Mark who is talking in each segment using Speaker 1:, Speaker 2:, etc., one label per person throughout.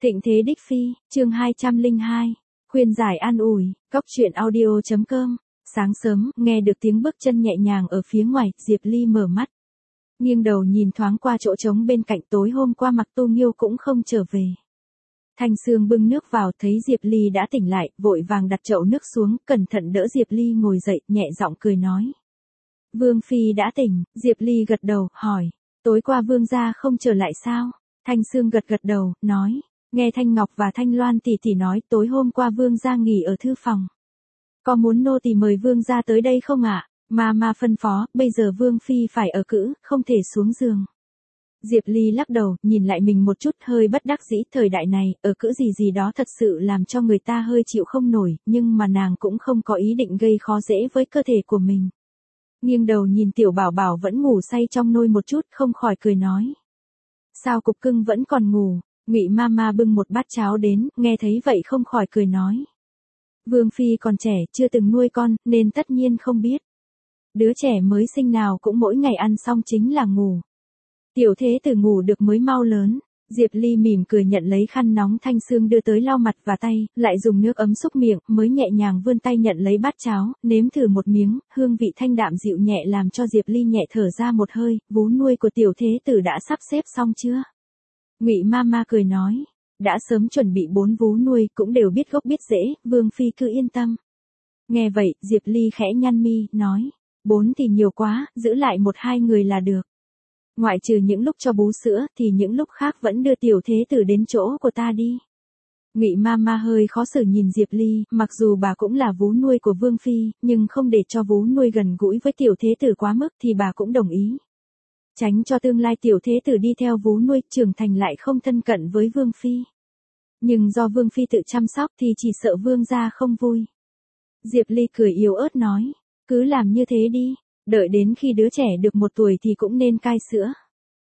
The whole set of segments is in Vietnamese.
Speaker 1: Thịnh thế đích phi, chương 202, khuyên giải an ủi, góc chuyện audio.com. Sáng sớm, nghe được tiếng bước chân nhẹ nhàng ở phía ngoài, Diệp Ly mở mắt. Nghiêng đầu nhìn thoáng qua chỗ trống bên cạnh, tối hôm qua Mặc Tô Nghiêu cũng không trở về. Thanh Sương bưng nước vào, thấy Diệp Ly đã tỉnh lại, vội vàng đặt chậu nước xuống, cẩn thận đỡ Diệp Ly ngồi dậy, nhẹ giọng cười nói. Vương Phi đã tỉnh, Diệp Ly gật đầu, hỏi, tối qua Vương gia không trở lại sao? Thanh Sương gật đầu, nói. Nghe Thanh Ngọc và Thanh Loan tỷ tỷ nói tối hôm qua Vương gia nghỉ ở thư phòng. Có muốn nô tỳ mời Vương gia tới đây không ạ? Mà phân phó, bây giờ Vương Phi phải ở cữ, không thể xuống giường. Diệp Ly lắc đầu, nhìn lại mình một chút, hơi bất đắc dĩ, thời đại này, ở cữ gì đó thật sự làm cho người ta hơi chịu không nổi, nhưng mà nàng cũng không có ý định gây khó dễ với cơ thể của mình. Nghiêng đầu nhìn Tiểu Bảo Bảo vẫn ngủ say trong nôi một chút, không khỏi cười nói. Sao cục cưng vẫn còn ngủ? Ngụy Mama bưng một bát cháo đến, nghe thấy vậy không khỏi cười nói. Vương Phi còn trẻ, chưa từng nuôi con, nên tất nhiên không biết. Đứa trẻ mới sinh nào cũng mỗi ngày ăn xong chính là ngủ. Tiểu thế tử ngủ được mới mau lớn. Diệp Ly mỉm cười nhận lấy khăn nóng Thanh Sương đưa tới lau mặt và tay, lại dùng nước ấm xúc miệng, mới nhẹ nhàng vươn tay nhận lấy bát cháo, nếm thử một miếng, hương vị thanh đạm dịu nhẹ làm cho Diệp Ly nhẹ thở ra một hơi, vú nuôi của tiểu thế tử đã sắp xếp xong chưa? Ngụy Mama cười nói, đã sớm chuẩn bị 4 vú nuôi, cũng đều biết gốc biết rễ, Vương Phi cứ yên tâm. Nghe vậy, Diệp Ly khẽ nhăn mi, nói, 4 thì nhiều quá, giữ lại 1-2 người là được. Ngoại trừ những lúc cho bú sữa, thì những lúc khác vẫn đưa tiểu thế tử đến chỗ của ta đi. Ngụy Mama hơi khó xử nhìn Diệp Ly, mặc dù bà cũng là vú nuôi của Vương Phi, nhưng không để cho vú nuôi gần gũi với tiểu thế tử quá mức thì bà cũng đồng ý. Tránh cho tương lai tiểu thế tử đi theo vú nuôi trưởng thành lại không thân cận với Vương Phi. Nhưng do Vương Phi tự chăm sóc thì chỉ sợ Vương gia không vui. Diệp Ly cười yếu ớt nói, cứ làm như thế đi, đợi đến khi đứa trẻ được 1 tuổi thì cũng nên cai sữa.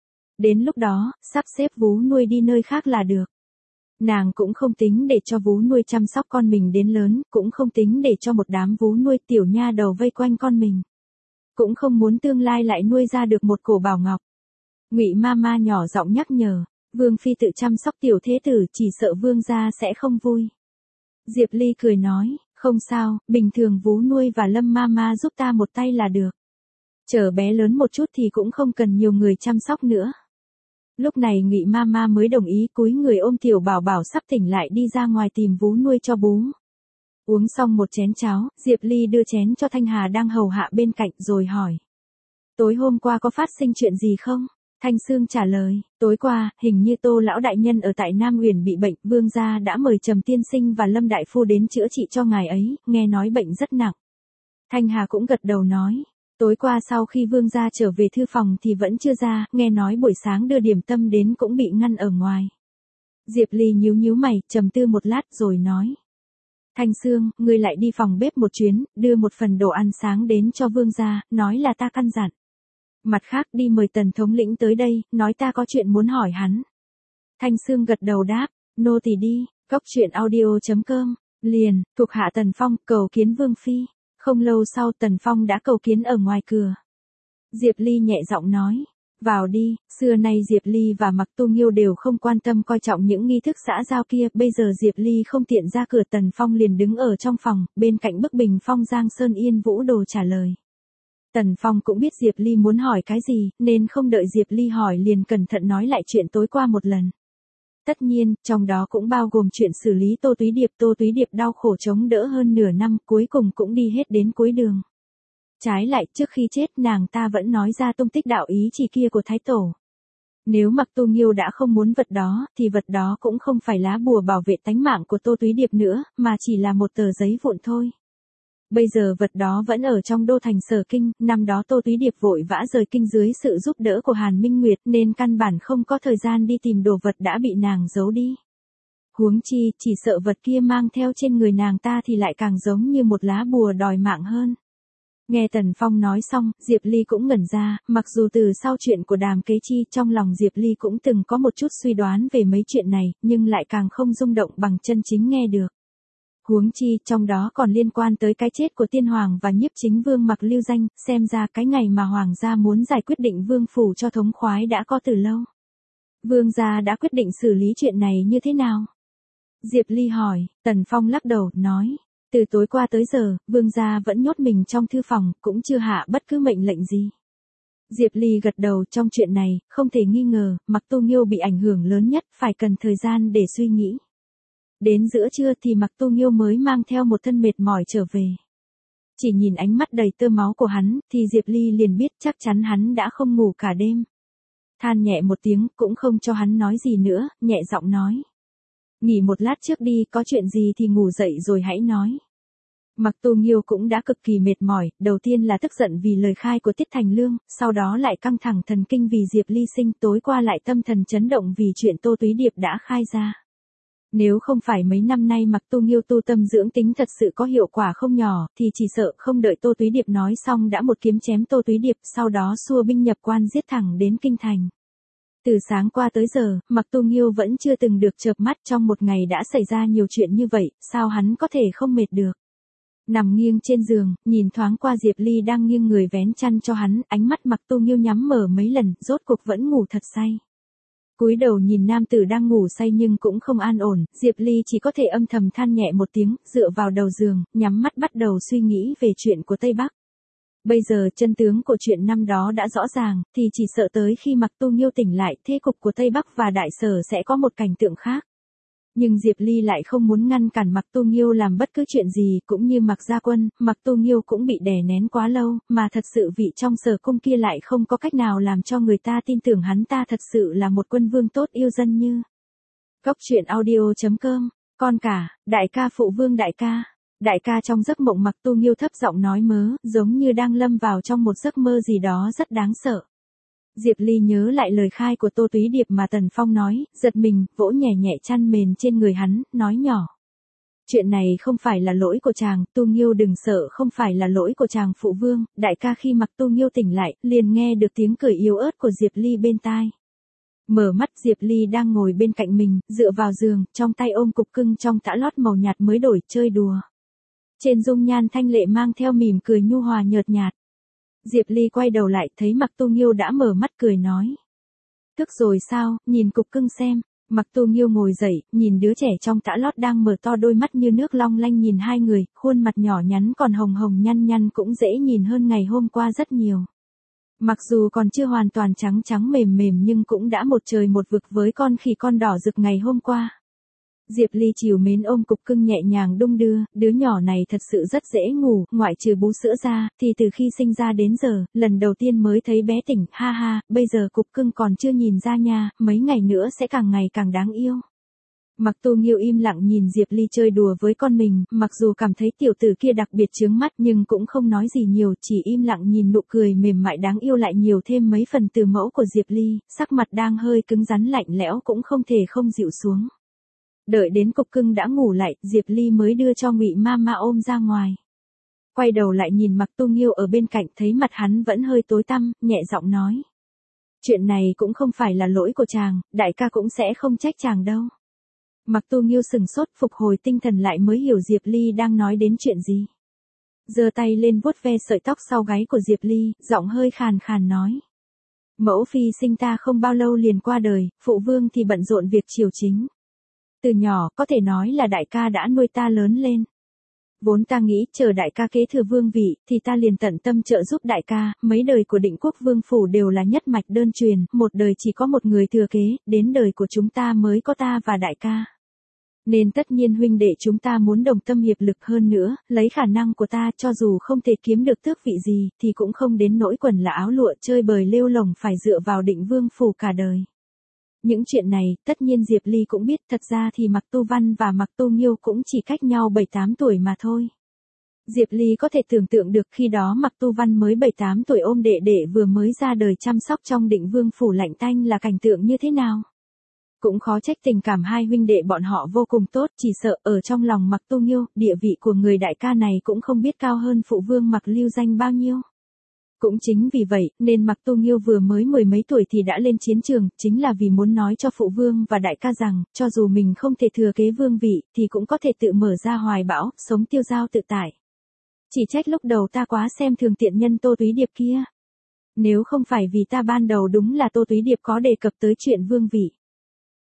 Speaker 1: Đến lúc đó, sắp xếp vú nuôi đi nơi khác là được. Nàng cũng không tính để cho vú nuôi chăm sóc con mình đến lớn, cũng không tính để cho một đám vú nuôi tiểu nha đầu vây quanh con mình. Cũng không muốn tương lai lại nuôi ra được một cổ bảo ngọc. Ngụy Mama nhỏ giọng nhắc nhở, Vương Phi tự chăm sóc tiểu thế tử, chỉ sợ Vương gia sẽ không vui. Diệp Ly cười nói, không sao, bình thường vú nuôi và Lâm Mama giúp ta một tay là được. Chờ bé lớn một chút thì cũng không cần nhiều người chăm sóc nữa. Lúc này Ngụy Mama mới đồng ý, cúi người ôm Tiểu Bảo Bảo sắp tỉnh lại đi ra ngoài tìm vú nuôi cho bú. Uống xong một chén cháo, Diệp Ly đưa chén cho Thanh Hà đang hầu hạ bên cạnh rồi hỏi. Tối hôm qua có phát sinh chuyện gì không? Thanh Sương trả lời, tối qua, hình như Tô lão đại nhân ở tại Nam Uyển bị bệnh, Vương gia đã mời Trầm tiên sinh và Lâm đại phu đến chữa trị cho ngài ấy, nghe nói bệnh rất nặng. Thanh Hà cũng gật đầu nói, tối qua sau khi Vương gia trở về thư phòng thì vẫn chưa ra, nghe nói buổi sáng đưa điểm tâm đến cũng bị ngăn ở ngoài. Diệp Ly nhíu mày, trầm tư một lát rồi nói. Thanh Sương, ngươi lại đi phòng bếp một chuyến, đưa một phần đồ ăn sáng đến cho Vương gia, nói là ta căn dặn. Mặt khác đi mời Tần thống lĩnh tới đây, nói ta có chuyện muốn hỏi hắn. Thanh Sương gật đầu đáp, nô tỳ đi, góc chuyện audio.com, liền, thuộc hạ Tần Phong, cầu kiến Vương Phi. Không lâu sau Tần Phong đã cầu kiến ở ngoài cửa. Diệp Ly nhẹ giọng nói, vào đi, xưa nay Diệp Ly và Mặc Tô Nghiêu đều không quan tâm coi trọng những nghi thức xã giao kia, bây giờ Diệp Ly không tiện ra cửa, Tần Phong liền đứng ở trong phòng, bên cạnh bức bình phong Giang Sơn Yên Vũ Đồ trả lời. Tần Phong cũng biết Diệp Ly muốn hỏi cái gì, nên không đợi Diệp Ly hỏi liền cẩn thận nói lại chuyện tối qua một lần. Tất nhiên, trong đó cũng bao gồm chuyện xử lý Tô Túy Điệp đau khổ chống đỡ hơn nửa năm, cuối cùng cũng đi hết đến cuối đường. Trái lại, trước khi chết nàng ta vẫn nói ra tung tích đạo ý chỉ kia của Thái Tổ. Nếu Mặc Tô Nghiêu đã không muốn vật đó, thì vật đó cũng không phải lá bùa bảo vệ tánh mạng của Tô Túy Điệp nữa, mà chỉ là một tờ giấy vụn thôi. Bây giờ vật đó vẫn ở trong đô thành Sở Kinh, năm đó Tô Túy Điệp vội vã rời kinh dưới sự giúp đỡ của Hàn Minh Nguyệt nên căn bản không có thời gian đi tìm đồ vật đã bị nàng giấu đi. Huống chi, chỉ sợ vật kia mang theo trên người nàng ta thì lại càng giống như một lá bùa đòi mạng hơn. Nghe Tần Phong nói xong, Diệp Ly cũng ngẩn ra, mặc dù từ sau chuyện của Đàm Kế Chi trong lòng Diệp Ly cũng từng có một chút suy đoán về mấy chuyện này, nhưng lại càng không rung động bằng chân chính nghe được. Huống chi, trong đó còn liên quan tới cái chết của tiên hoàng và nhiếp chính vương Mặc Lưu Danh, xem ra cái ngày mà hoàng gia muốn giải quyết định vương phủ cho thống khoái đã có từ lâu. Vương gia đã quyết định xử lý chuyện này như thế nào? Diệp Ly hỏi, Tần Phong lắc đầu, nói. Từ tối qua tới giờ, vương gia vẫn nhốt mình trong thư phòng, cũng chưa hạ bất cứ mệnh lệnh gì. Diệp Ly gật đầu, trong chuyện này, không thể nghi ngờ, Mặc Tu Nghiêu bị ảnh hưởng lớn nhất, phải cần thời gian để suy nghĩ. Đến giữa trưa thì Mặc Tu Nghiêu mới mang theo một thân mệt mỏi trở về. Chỉ nhìn ánh mắt đầy tơ máu của hắn, thì Diệp Ly liền biết chắc chắn hắn đã không ngủ cả đêm. Than nhẹ một tiếng, cũng không cho hắn nói gì nữa, nhẹ giọng nói. Nghỉ một lát trước đi, có chuyện gì thì ngủ dậy rồi hãy nói. Mặc Tu Nghiêu cũng đã cực kỳ mệt mỏi, đầu tiên là tức giận vì lời khai của Tiết Thành Lương, sau đó lại căng thẳng thần kinh vì Diệp Ly sinh, tối qua lại tâm thần chấn động vì chuyện Tô Túy Điệp đã khai ra. Nếu không phải mấy năm nay Mặc Tu Nghiêu tu tâm dưỡng tính thật sự có hiệu quả không nhỏ, thì chỉ sợ không đợi Tô Túy Điệp nói xong đã một kiếm chém Tô Túy Điệp, sau đó xua binh nhập quan giết thẳng đến kinh thành. Từ sáng qua tới giờ, Mặc Tu Nghiêu vẫn chưa từng được chợp mắt, trong một ngày đã xảy ra nhiều chuyện như vậy, sao hắn có thể không mệt được. Nằm nghiêng trên giường, nhìn thoáng qua Diệp Ly đang nghiêng người vén chăn cho hắn, ánh mắt Mặc Tu Nghiêu nhắm mở mấy lần, rốt cuộc vẫn ngủ thật say. Cúi đầu nhìn nam tử đang ngủ say nhưng cũng không an ổn, Diệp Ly chỉ có thể âm thầm than nhẹ một tiếng, dựa vào đầu giường, nhắm mắt bắt đầu suy nghĩ về chuyện của Tây Bắc. Bây giờ chân tướng của chuyện năm đó đã rõ ràng, thì chỉ sợ tới khi Mặc Tu Nghiêu tỉnh lại, thế cục của Tây Bắc và Đại Sở sẽ có một cảnh tượng khác. Nhưng Diệp Ly lại không muốn ngăn cản Mặc Tu Nghiêu làm bất cứ chuyện gì, cũng như Mặc Gia Quân, Mặc Tu Nghiêu cũng bị đè nén quá lâu, mà thật sự vị trong Sở cung kia lại không có cách nào làm cho người ta tin tưởng hắn ta thật sự là một quân vương tốt yêu dân như. Góc truyện audio.com, con cả, đại ca phụ vương đại ca. Đại ca trong giấc mộng Mặc Tu Nghiêu thấp giọng nói mớ, giống như đang lâm vào trong một giấc mơ gì đó rất đáng sợ. Diệp Ly nhớ lại lời khai của Tô Túy Điệp mà Tần Phong nói, giật mình, vỗ nhẹ nhẹ chăn mền trên người hắn, nói nhỏ. Chuyện này không phải là lỗi của chàng, Tu Nghiêu đừng sợ, không phải là lỗi của chàng phụ vương. Đại ca khi Mặc Tu Nghiêu tỉnh lại, liền nghe được tiếng cười yếu ớt của Diệp Ly bên tai. Mở mắt, Diệp Ly đang ngồi bên cạnh mình, dựa vào giường, trong tay ôm cục cưng trong tã lót màu nhạt mới đổi, chơi đùa. Trên dung nhan thanh lệ mang theo mỉm cười nhu hòa nhợt nhạt. Diệp Ly quay đầu lại, thấy Mặc Tu Nghiêu đã mở mắt cười nói. Thức rồi sao, nhìn cục cưng xem. Mặc Tu Nghiêu ngồi dậy, nhìn đứa trẻ trong tã lót đang mở to đôi mắt như nước long lanh nhìn hai người, khuôn mặt nhỏ nhắn còn hồng hồng nhăn nhăn cũng dễ nhìn hơn ngày hôm qua rất nhiều. Mặc dù còn chưa hoàn toàn trắng trắng mềm mềm nhưng cũng đã một trời một vực với con khỉ con đỏ rực ngày hôm qua. Diệp Ly trìu mến ôm cục cưng nhẹ nhàng đung đưa, đứa nhỏ này thật sự rất dễ ngủ, ngoại trừ bú sữa ra, thì từ khi sinh ra đến giờ, lần đầu tiên mới thấy bé tỉnh, ha ha, bây giờ cục cưng còn chưa nhìn ra nha, mấy ngày nữa sẽ càng ngày càng đáng yêu. Mặc Tu Nghiêu im lặng nhìn Diệp Ly chơi đùa với con mình, mặc dù cảm thấy tiểu tử kia đặc biệt chướng mắt nhưng cũng không nói gì nhiều, chỉ im lặng nhìn nụ cười mềm mại đáng yêu lại nhiều thêm mấy phần từ mẫu của Diệp Ly, sắc mặt đang hơi cứng rắn lạnh lẽo cũng không thể không dịu xuống. Đợi đến cục cưng đã ngủ lại, Diệp Ly mới đưa cho Ngụy Mama ôm ra ngoài. Quay đầu lại nhìn Mặc Tu Nghiêu ở bên cạnh, thấy mặt hắn vẫn hơi tối tăm, nhẹ giọng nói. Chuyện này cũng không phải là lỗi của chàng, đại ca cũng sẽ không trách chàng đâu. Mặc Tu Nghiêu sừng sốt, phục hồi tinh thần lại mới hiểu Diệp Ly đang nói đến chuyện gì. Giơ tay lên vuốt ve sợi tóc sau gáy của Diệp Ly, giọng hơi khàn khàn nói. Mẫu phi sinh ta không bao lâu liền qua đời, phụ vương thì bận rộn việc triều chính. Từ nhỏ, có thể nói là đại ca đã nuôi ta lớn lên. Vốn ta nghĩ chờ đại ca kế thừa vương vị, thì ta liền tận tâm trợ giúp đại ca, mấy đời của Định Quốc vương phủ đều là nhất mạch đơn truyền, một đời chỉ có một người thừa kế, đến đời của chúng ta mới có ta và đại ca. Nên tất nhiên huynh đệ chúng ta muốn đồng tâm hiệp lực hơn nữa, lấy khả năng của ta cho dù không thể kiếm được tước vị gì, thì cũng không đến nỗi quần là áo lụa chơi bời lêu lồng phải dựa vào Định vương phủ cả đời. Những chuyện này, tất nhiên Diệp Ly cũng biết, thật ra thì Mặc Tu Văn và Mặc Tu Nghiêu cũng chỉ cách nhau 7-8 tuổi mà thôi. Diệp Ly có thể tưởng tượng được khi đó Mặc Tu Văn mới 7-8 tuổi ôm đệ đệ vừa mới ra đời chăm sóc trong Định vương phủ lạnh tanh là cảnh tượng như thế nào. Cũng khó trách tình cảm hai huynh đệ bọn họ vô cùng tốt, chỉ sợ ở trong lòng Mặc Tu Nghiêu, địa vị của người đại ca này cũng không biết cao hơn phụ vương Mặc Lưu Danh bao nhiêu. Cũng chính vì vậy, nên Mặc Tu Nghiêu vừa mới 10 mấy tuổi thì đã lên chiến trường, chính là vì muốn nói cho phụ vương và đại ca rằng, cho dù mình không thể thừa kế vương vị, thì cũng có thể tự mở ra hoài bão, sống tiêu dao tự tại. Chỉ trách lúc đầu ta quá xem thường tiện nhân Tô Túy Điệp kia. Nếu không phải vì ta ban đầu đúng là Tô Túy Điệp có đề cập tới chuyện vương vị.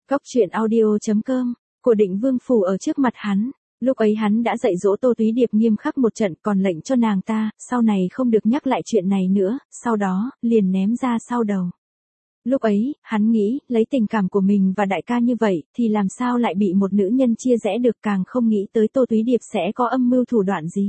Speaker 1: Cóc truyện audio.com, của Định Vương Phủ ở trước mặt hắn. Lúc ấy hắn đã dạy dỗ Tô Túy Điệp nghiêm khắc một trận, còn lệnh cho nàng ta, sau này không được nhắc lại chuyện này nữa, sau đó, liền ném ra sau đầu. Lúc ấy, hắn nghĩ, lấy tình cảm của mình và đại ca như vậy, thì làm sao lại bị một nữ nhân chia rẽ được, càng không nghĩ tới Tô Túy Điệp sẽ có âm mưu thủ đoạn gì.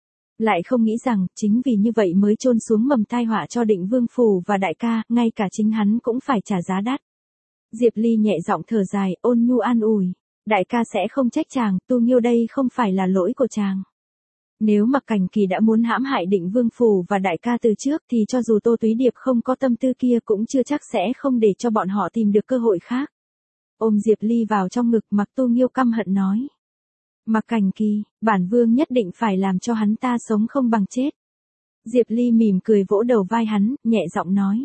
Speaker 1: Lại không nghĩ rằng, chính vì như vậy mới chôn xuống mầm tai họa cho Định Vương Phủ và đại ca, ngay cả chính hắn cũng phải trả giá đắt. Diệp Ly nhẹ giọng thở dài, ôn nhu an ủi. Đại ca sẽ không trách chàng, Tu Nghiêu đây không phải là lỗi của chàng. Nếu Mặc Cảnh Kỳ đã muốn hãm hại Định Vương Phủ và đại ca từ trước thì cho dù Tô Túy Điệp không có tâm tư kia cũng chưa chắc sẽ không để cho bọn họ tìm được cơ hội khác. Ôm Diệp Ly vào trong ngực, Mặc Tu Nghiêu căm hận nói. Mặc Cảnh Kỳ, bản vương nhất định phải làm cho hắn ta sống không bằng chết. Diệp Ly mỉm cười vỗ đầu vai hắn, nhẹ giọng nói.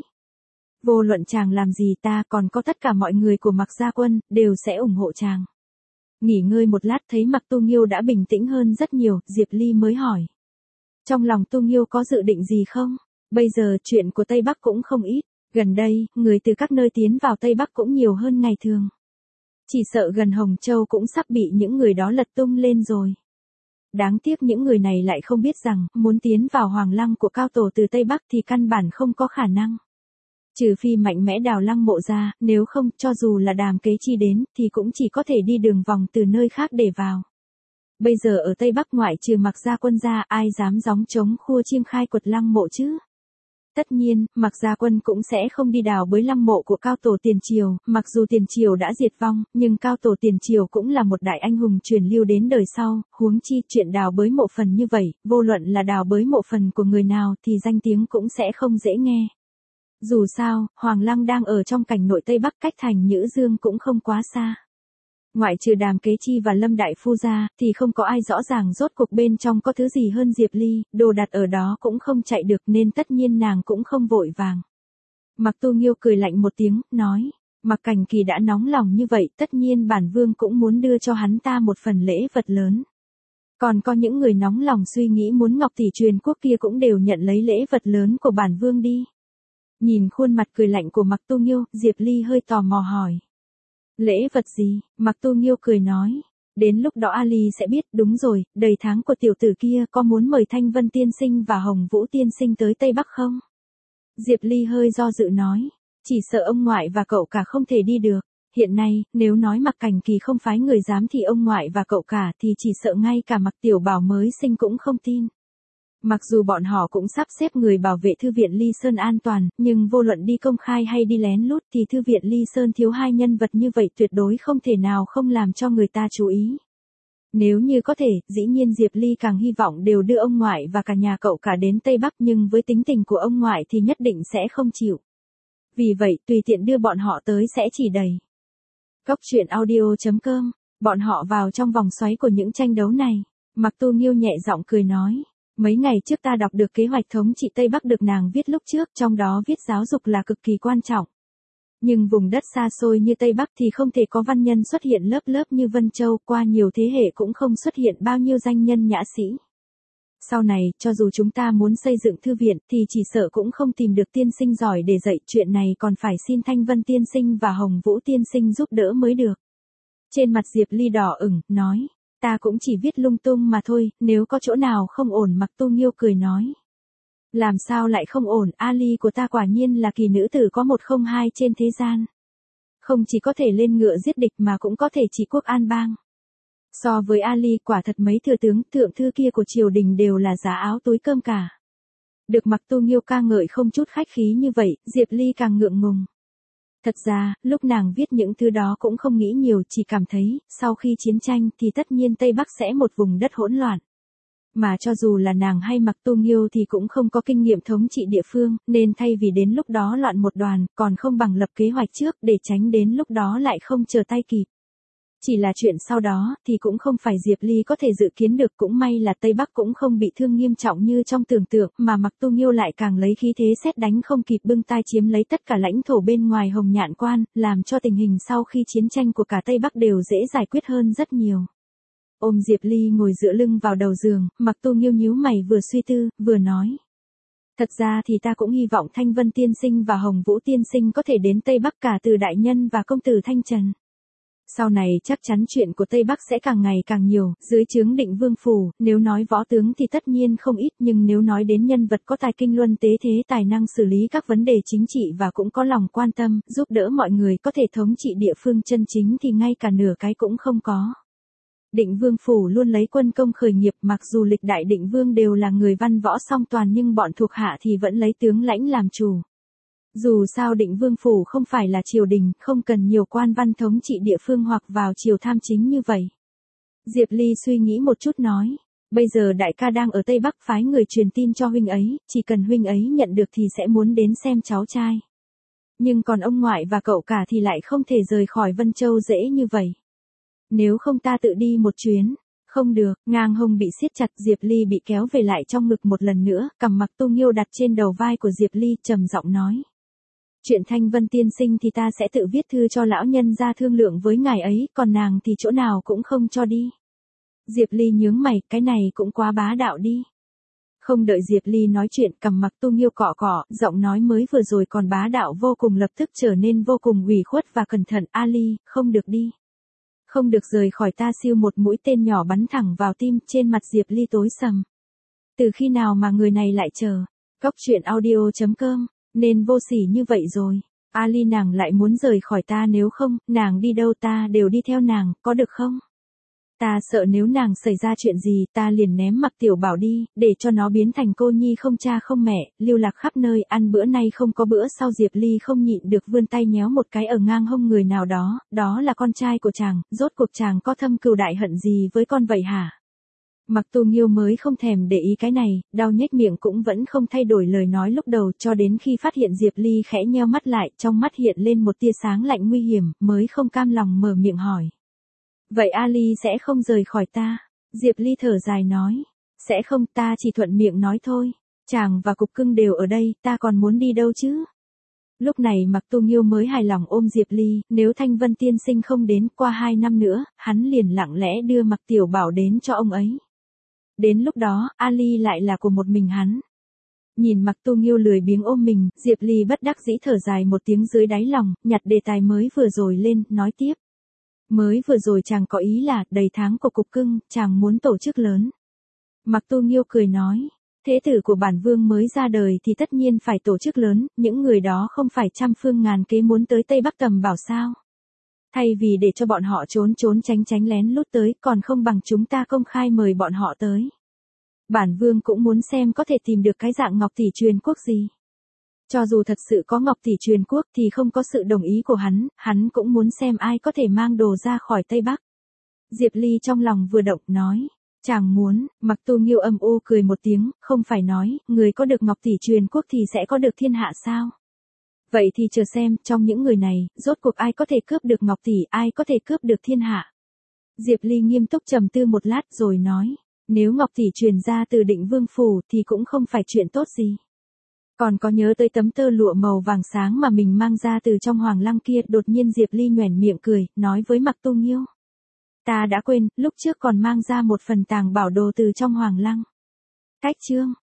Speaker 1: Vô luận chàng làm gì ta còn có tất cả mọi người của Mặc gia quân, đều sẽ ủng hộ chàng. Nghỉ ngơi một lát thấy Mặc Tu Nghiêu đã bình tĩnh hơn rất nhiều, Diệp Ly mới hỏi. Trong lòng Tu Nghiêu có dự định gì không? Bây giờ chuyện của Tây Bắc cũng không ít, gần đây, người từ các nơi tiến vào Tây Bắc cũng nhiều hơn ngày thường. Chỉ sợ gần Hồng Châu cũng sắp bị những người đó lật tung lên rồi. Đáng tiếc những người này lại không biết rằng, muốn tiến vào Hoàng Lăng của Cao Tổ từ Tây Bắc thì căn bản không có khả năng. Trừ phi mạnh mẽ đào lăng mộ ra, nếu không, cho dù là Đàm Kế Chi đến, thì cũng chỉ có thể đi đường vòng từ nơi khác để vào. Bây giờ ở Tây Bắc ngoại trừ Mặc gia quân ra, ai dám gióng trống khua chiêng khai quật lăng mộ chứ? Tất nhiên, Mặc gia quân cũng sẽ không đi đào bới lăng mộ của Cao Tổ Tiền Triều, mặc dù Tiền Triều đã diệt vong, nhưng Cao Tổ Tiền Triều cũng là một đại anh hùng truyền lưu đến đời sau, huống chi chuyện đào bới mộ phần như vậy, vô luận là đào bới mộ phần của người nào thì danh tiếng cũng sẽ không dễ nghe. Dù sao, Hoàng Lăng đang ở trong cảnh nội Tây Bắc, cách thành Nhữ Dương cũng không quá xa. Ngoại trừ Đàm Kế Chi và Lâm Đại Phu ra, thì không có ai rõ ràng rốt cuộc bên trong có thứ gì hơn Diệp Ly, đồ đặt ở đó cũng không chạy được nên tất nhiên nàng cũng không vội vàng. Mặc Tu Nghiêu cười lạnh một tiếng, nói, Mặc Cảnh Kỳ đã nóng lòng như vậy, tất nhiên bản vương cũng muốn đưa cho hắn ta một phần lễ vật lớn. Còn có những người nóng lòng suy nghĩ muốn Ngọc Tỷ truyền quốc kia cũng đều nhận lấy lễ vật lớn của bản vương đi. Nhìn khuôn mặt cười lạnh của Mặc Tu Nghiêu, Diệp Ly hơi tò mò hỏi. Lễ vật gì? Mặc Tu Nghiêu cười nói. Đến lúc đó Ali sẽ biết, đúng rồi, đầy tháng của tiểu tử kia có muốn mời Thanh Vân Tiên Sinh và Hồng Vũ Tiên Sinh tới Tây Bắc không? Diệp Ly hơi do dự nói. Chỉ sợ ông ngoại và cậu cả không thể đi được. Hiện nay, nếu nói Mặc Cảnh Kỳ không phái người dám thì ông ngoại và cậu cả thì chỉ sợ ngay cả Mặc Tiểu Bảo mới sinh cũng không tin. Mặc dù bọn họ cũng sắp xếp người bảo vệ Thư viện Ly Sơn an toàn, nhưng vô luận đi công khai hay đi lén lút thì Thư viện Ly Sơn thiếu hai nhân vật như vậy tuyệt đối không thể nào không làm cho người ta chú ý. Nếu như có thể, dĩ nhiên Diệp Ly càng hy vọng đều đưa ông ngoại và cả nhà cậu cả đến Tây Bắc, nhưng với tính tình của ông ngoại thì nhất định sẽ không chịu. Vì vậy, tùy tiện đưa bọn họ tới sẽ chỉ đầy. Cóc truyện audio.com, bọn họ vào trong vòng xoáy của những tranh đấu này. Mặc Tu Nghiêu nhẹ giọng cười nói. Mấy ngày trước ta đọc được kế hoạch thống trị Tây Bắc được nàng viết lúc trước, trong đó viết giáo dục là cực kỳ quan trọng. Nhưng vùng đất xa xôi như Tây Bắc thì không thể có văn nhân xuất hiện lớp lớp như Vân Châu, qua nhiều thế hệ cũng không xuất hiện bao nhiêu danh nhân nhã sĩ. Sau này, cho dù chúng ta muốn xây dựng thư viện thì chỉ sợ cũng không tìm được tiên sinh giỏi để dạy, chuyện này còn phải xin Thanh Vân Tiên Sinh và Hồng Vũ Tiên Sinh giúp đỡ mới được. Trên mặt Diệp Ly đỏ ửng, nói. Ta cũng chỉ viết lung tung mà thôi, nếu có chỗ nào không ổn. Mặc Tu Nghiêu cười nói. Làm sao lại không ổn, Ali của ta quả nhiên là kỳ nữ tử có một không hai trên thế gian. Không chỉ có thể lên ngựa giết địch mà cũng có thể trị quốc an bang. So với Ali quả thật mấy thừa tướng, thượng thư kia của triều đình đều là giá áo túi cơm cả. Được Mặc Tu Nghiêu ca ngợi không chút khách khí như vậy, Diệp Ly càng ngượng ngùng. Thật ra, lúc nàng viết những thứ đó cũng không nghĩ nhiều, chỉ cảm thấy, sau khi chiến tranh thì tất nhiên Tây Bắc sẽ một vùng đất hỗn loạn. Mà cho dù là nàng hay Mặc Tu Nghiêu thì cũng không có kinh nghiệm thống trị địa phương, nên thay vì đến lúc đó loạn một đoàn, còn không bằng lập kế hoạch trước để tránh đến lúc đó lại không chờ tay kịp. Chỉ là chuyện sau đó thì cũng không phải Diệp Ly có thể dự kiến được, cũng may là Tây Bắc cũng không bị thương nghiêm trọng như trong tưởng tượng, mà Mặc Tu Nghiêu lại càng lấy khí thế sét đánh không kịp bưng tai chiếm lấy tất cả lãnh thổ bên ngoài Hồng Nhạn Quan, làm cho tình hình sau khi chiến tranh của cả Tây Bắc đều dễ giải quyết hơn rất nhiều. Ôm Diệp Ly ngồi dựa lưng vào đầu giường, Mặc Tu Nghiêu nhíu mày vừa suy tư, vừa nói. Thật ra thì ta cũng hy vọng Thanh Vân Tiên Sinh và Hồng Vũ Tiên Sinh có thể đến Tây Bắc, cả Từ đại nhân và công tử Thanh Trần. Sau này chắc chắn chuyện của Tây Bắc sẽ càng ngày càng nhiều, dưới trướng Định Vương phủ, nếu nói võ tướng thì tất nhiên không ít, nhưng nếu nói đến nhân vật có tài kinh luân tế thế, tài năng xử lý các vấn đề chính trị và cũng có lòng quan tâm, giúp đỡ mọi người có thể thống trị địa phương chân chính thì ngay cả nửa cái cũng không có. Định Vương phủ luôn lấy quân công khởi nghiệp, mặc dù lịch đại Định Vương đều là người văn võ song toàn nhưng bọn thuộc hạ thì vẫn lấy tướng lãnh làm chủ. Dù sao Định Vương phủ không phải là triều đình, không cần nhiều quan văn thống trị địa phương hoặc vào triều tham chính như vậy. Diệp Ly suy nghĩ một chút nói, bây giờ đại ca đang ở Tây Bắc, phái người truyền tin cho huynh ấy, chỉ cần huynh ấy nhận được thì sẽ muốn đến xem cháu trai. Nhưng còn ông ngoại và cậu cả thì lại không thể rời khỏi Vân Châu dễ như vậy. Nếu không ta tự đi một chuyến. Không được, ngang hông bị siết chặt, Diệp Ly bị kéo về lại trong ngực một lần nữa, cầm Mặc Tu Nghiêu đặt trên đầu vai của Diệp Ly, trầm giọng nói. Chuyện Thanh Vân tiên sinh thì ta sẽ tự viết thư cho lão nhân ra thương lượng với ngài ấy, còn nàng thì chỗ nào cũng không cho đi. Diệp Ly nhướng mày, cái này cũng quá bá đạo đi. Không đợi Diệp Ly nói chuyện, cầm Mặc Tu Nghiêu cọ cọ, giọng nói mới vừa rồi còn bá đạo vô cùng lập tức trở nên vô cùng ủy khuất và cẩn thận. Ali, không được đi. Không được rời khỏi ta. Siêu một mũi tên nhỏ bắn thẳng vào tim, trên mặt Diệp Ly tối sầm. Từ khi nào mà người này lại chờ? Cóc truyện audio.com, nên vô sỉ như vậy rồi. Ali, nàng lại muốn rời khỏi ta, nếu không, nàng đi đâu ta đều đi theo nàng, có được không? Ta sợ nếu nàng xảy ra chuyện gì, ta liền ném Mặc Tiểu Bảo đi, để cho nó biến thành cô nhi không cha không mẹ, lưu lạc khắp nơi, ăn bữa nay không có bữa sau. Diệp Ly không nhịn được vươn tay nhéo một cái ở ngang hông người nào đó, đó là con trai của chàng, rốt cuộc chàng có thâm cừu đại hận gì với con vậy hả? Mặc Tu Nghiêu mới không thèm để ý cái này, đau nhếch miệng cũng vẫn không thay đổi lời nói lúc đầu, cho đến khi phát hiện Diệp Ly khẽ nheo mắt lại, trong mắt hiện lên một tia sáng lạnh nguy hiểm, mới không cam lòng mở miệng hỏi. Vậy Ali sẽ không rời khỏi ta? Diệp Ly thở dài nói. Sẽ không, ta chỉ thuận miệng nói thôi. Chàng và Cục Cưng đều ở đây, ta còn muốn đi đâu chứ? Lúc này Mặc Tu Nghiêu mới hài lòng ôm Diệp Ly, nếu Thanh Vân tiên sinh không đến, qua 2 năm nữa, hắn liền lặng lẽ đưa Mặc Tiểu Bảo đến cho ông ấy. Đến lúc đó, Ali lại là của một mình hắn. Nhìn Mặc Tu Nghiêu lười biếng ôm mình, Diệp Ly bất đắc dĩ thở dài một tiếng dưới đáy lòng, nhặt đề tài mới vừa rồi lên, nói tiếp. Mới vừa rồi chàng có ý là, đầy tháng của Cục Cưng, chàng muốn tổ chức lớn. Mặc Tu Nghiêu cười nói, thế tử của bản vương mới ra đời thì tất nhiên phải tổ chức lớn, những người đó không phải trăm phương ngàn kế muốn tới Tây Bắc tầm bảo sao. Thay vì để cho bọn họ trốn tránh lén lút tới, còn không bằng chúng ta công khai mời bọn họ tới. Bản vương cũng muốn xem có thể tìm được cái dạng Ngọc Tỷ truyền quốc gì. Cho dù thật sự có Ngọc Tỷ truyền quốc thì không có sự đồng ý của hắn cũng muốn xem ai có thể mang đồ ra khỏi Tây Bắc. Diệp Ly trong lòng vừa động, nói, chàng muốn. Mặc Tu Nghiêu âm u cười một tiếng, không phải nói, người có được Ngọc Tỷ truyền quốc thì sẽ có được thiên hạ sao? Vậy thì chờ xem, trong những người này, rốt cuộc ai có thể cướp được Ngọc Tỷ, ai có thể cướp được thiên hạ? Diệp Ly nghiêm túc trầm tư một lát rồi nói, nếu Ngọc Tỷ truyền ra từ Định Vương phủ thì cũng không phải chuyện tốt gì. Còn có nhớ tới tấm tơ lụa màu vàng sáng mà mình mang ra từ trong Hoàng Lăng kia? Đột nhiên Diệp Ly nhoẻn miệng cười, nói với Mặc Tu Nghiêu. Ta đã quên, lúc trước còn mang ra một phần tàng bảo đồ từ trong Hoàng Lăng. Cách chương.